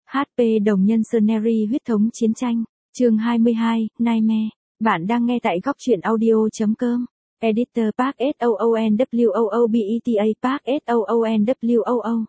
HP đồng nhân Scenery huyết thống chiến tranh, chương 22, Nightmare. Bạn đang nghe tại góc truyện audio.com. Editor Park SOONWOOBETA Park SOONWOO.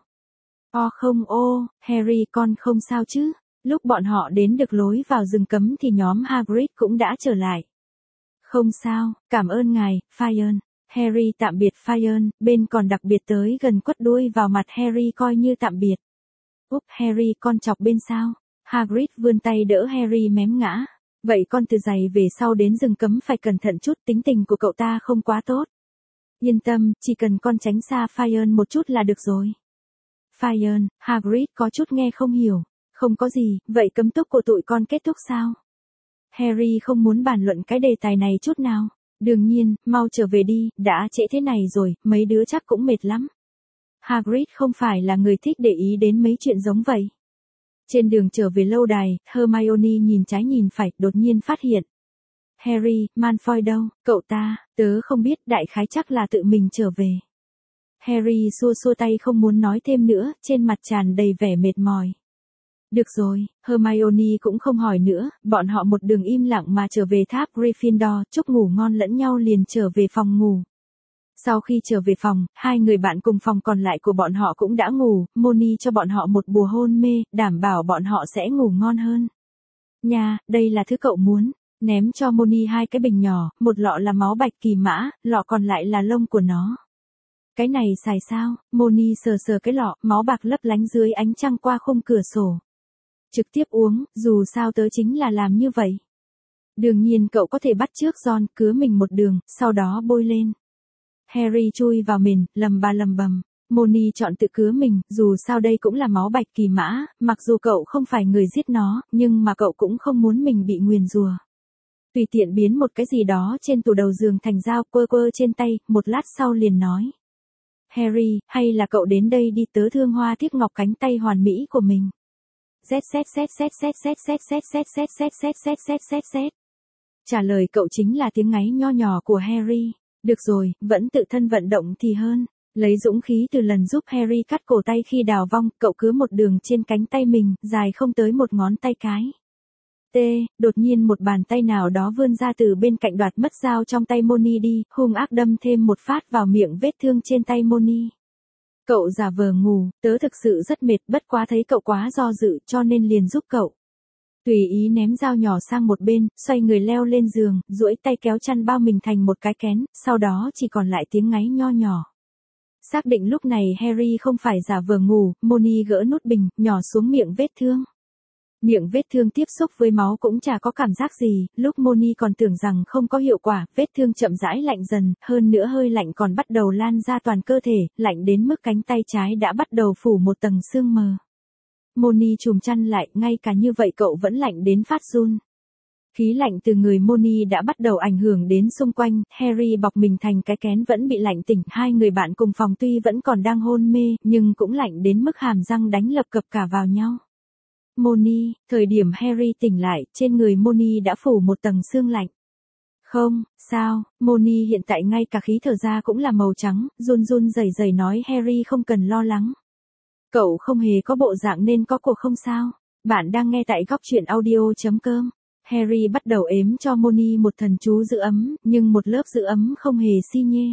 Không Harry con không sao chứ? Lúc bọn họ đến được lối vào rừng cấm thì nhóm Hagrid cũng đã trở lại. Không sao, cảm ơn ngài, Fion. Harry tạm biệt Fion, bên còn đặc biệt tới gần quất đuôi vào mặt Harry coi như tạm biệt. Úp Harry con chọc bên sao? Hagrid vươn tay đỡ Harry mém ngã. Vậy con từ giày về sau đến rừng cấm phải cẩn thận chút, tính tình của cậu ta không quá tốt. Yên tâm, chỉ cần con tránh xa Fion một chút là được rồi. Fion, Hagrid có chút nghe không hiểu. Không có gì, vậy cấm túc của tụi con kết thúc sao? Harry không muốn bàn luận cái đề tài này chút nào. Đương nhiên, mau trở về đi, đã trễ thế này rồi, mấy đứa chắc cũng mệt lắm. Hagrid không phải là người thích để ý đến mấy chuyện giống vậy. Trên đường trở về lâu đài, Hermione nhìn trái nhìn phải, đột nhiên phát hiện. Harry, Malfoy đâu, cậu ta, tớ không biết, đại khái chắc là tự mình trở về. Harry xua xua tay không muốn nói thêm nữa, trên mặt tràn đầy vẻ mệt mỏi. Được rồi, Hermione cũng không hỏi nữa, bọn họ một đường im lặng mà trở về tháp Gryffindor, chúc ngủ ngon lẫn nhau liền trở về phòng ngủ. Sau khi trở về phòng, hai người bạn cùng phòng còn lại của bọn họ cũng đã ngủ, Moni cho bọn họ một bùa hôn mê, đảm bảo bọn họ sẽ ngủ ngon hơn. Nha, đây là thứ cậu muốn. Ném cho Moni hai cái bình nhỏ, một lọ là máu bạch kỳ mã, lọ còn lại là lông của nó. Cái này xài sao? Moni sờ sờ cái lọ, máu bạc lấp lánh dưới ánh trăng qua khung cửa sổ. Trực tiếp uống, dù sao tớ chính là làm như vậy. Đương nhiên cậu có thể bắt chước Ron, cứa mình một đường, sau đó bôi lên. Harry chui vào mình, lầm bầm. Moni chọn tự cứa mình, dù sao đây cũng là máu bạch kỳ mã, mặc dù cậu không phải người giết nó, nhưng mà cậu cũng không muốn mình bị nguyền rủa. Tùy tiện biến một cái gì đó trên tủ đầu giường thành dao quơ trên tay, một lát sau liền nói. Harry, hay là cậu đến đây đi, tớ thương hoa tiếc ngọc cánh tay hoàn mỹ của mình. Trả lời cậu chính là tiếng ngáy nho nhỏ của Harry. Được rồi, vẫn tự thân vận động thì hơn. Lấy dũng khí từ lần giúp Harry cắt cổ tay khi đào vong, cậu cứa một đường trên cánh tay mình, dài không tới một ngón tay cái. Đột nhiên một bàn tay nào đó vươn ra từ bên cạnh đoạt mất dao trong tay Moni đi, hung ác đâm thêm một phát vào miệng vết thương trên tay Moni. Cậu giả vờ ngủ, tớ thực sự rất mệt, bất quá thấy cậu quá do dự cho nên liền giúp cậu. Tùy ý ném dao nhỏ sang một bên, xoay người leo lên giường, duỗi tay kéo chăn bao mình thành một cái kén, sau đó chỉ còn lại tiếng ngáy nho nhỏ. Xác định lúc này Harry không phải giả vờ ngủ, Moni gỡ nút bình, nhỏ xuống miệng vết thương. Miệng vết thương tiếp xúc với máu cũng chả có cảm giác gì, lúc Moni còn tưởng rằng không có hiệu quả, vết thương chậm rãi lạnh dần, hơn nữa hơi lạnh còn bắt đầu lan ra toàn cơ thể, lạnh đến mức cánh tay trái đã bắt đầu phủ một tầng sương mờ. Moni trùm chăn lại, ngay cả như vậy cậu vẫn lạnh đến phát run. Khí lạnh từ người Moni đã bắt đầu ảnh hưởng đến xung quanh, Harry bọc mình thành cái kén vẫn bị lạnh tỉnh, hai người bạn cùng phòng tuy vẫn còn đang hôn mê, nhưng cũng lạnh đến mức hàm răng đánh lập cập cả vào nhau. Moni, thời điểm Harry tỉnh lại, trên người Moni đã phủ một tầng sương lạnh. Không, sao, Moni hiện tại ngay cả khí thở ra cũng là màu trắng, run rẩy nói Harry không cần lo lắng. Cậu không hề có bộ dạng nên có cổ không sao. Bạn đang nghe tại góc truyện audio.com. Harry bắt đầu ếm cho Moni một thần chú giữ ấm, nhưng một lớp giữ ấm không hề xi nhê.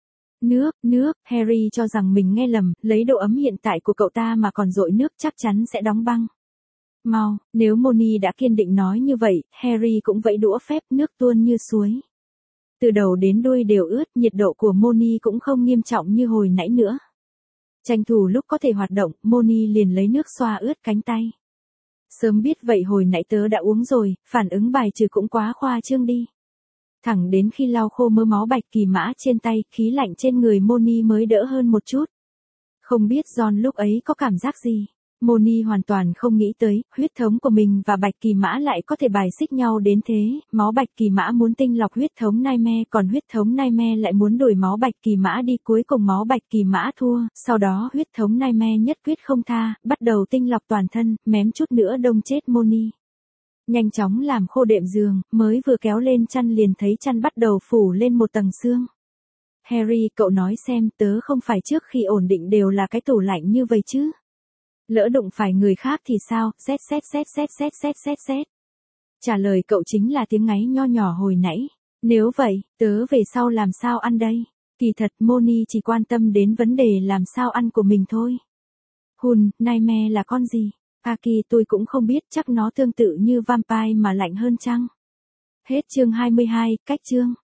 Nước, Harry cho rằng mình nghe lầm, lấy độ ấm hiện tại của cậu ta mà còn dội nước chắc chắn sẽ đóng băng. Mau, nếu Moni đã kiên định nói như vậy, Harry cũng vẫy đũa phép, nước tuôn như suối. Từ đầu đến đuôi đều ướt, nhiệt độ của Moni cũng không nghiêm trọng như hồi nãy nữa. Tranh thủ lúc có thể hoạt động, Moni liền lấy nước xoa ướt cánh tay. Sớm biết vậy hồi nãy tớ đã uống rồi, phản ứng bài trừ cũng quá khoa trương đi. Thẳng đến khi lau khô mớ máu bạch kỳ mã trên tay, khí lạnh trên người Moni mới đỡ hơn một chút. Không biết Ron lúc ấy có cảm giác gì. Moni hoàn toàn không nghĩ tới, huyết thống của mình và bạch kỳ mã lại có thể bài xích nhau đến thế, máu bạch kỳ mã muốn tinh lọc huyết thống Nightmare, còn huyết thống Nightmare lại muốn đuổi máu bạch kỳ mã đi, cuối cùng máu bạch kỳ mã thua, sau đó huyết thống Nightmare nhất quyết không tha, bắt đầu tinh lọc toàn thân, mém chút nữa đông chết Moni. Nhanh chóng làm khô đệm giường, mới vừa kéo lên chăn liền thấy chăn bắt đầu phủ lên một tầng sương. Harry, cậu nói xem, tớ không phải trước khi ổn định đều là cái tủ lạnh như vậy chứ? Lỡ đụng phải người khác thì sao, xét xét xét xét xét xét xét xét. Trả lời cậu chính là tiếng ngáy nho nhỏ hồi nãy. Nếu vậy, tớ về sau làm sao ăn đây? Kỳ thật Moni chỉ quan tâm đến vấn đề làm sao ăn của mình thôi. Nightmare là con gì? Aki tôi cũng không biết, chắc nó tương tự như vampire mà lạnh hơn chăng? Hết chương 22, cách chương.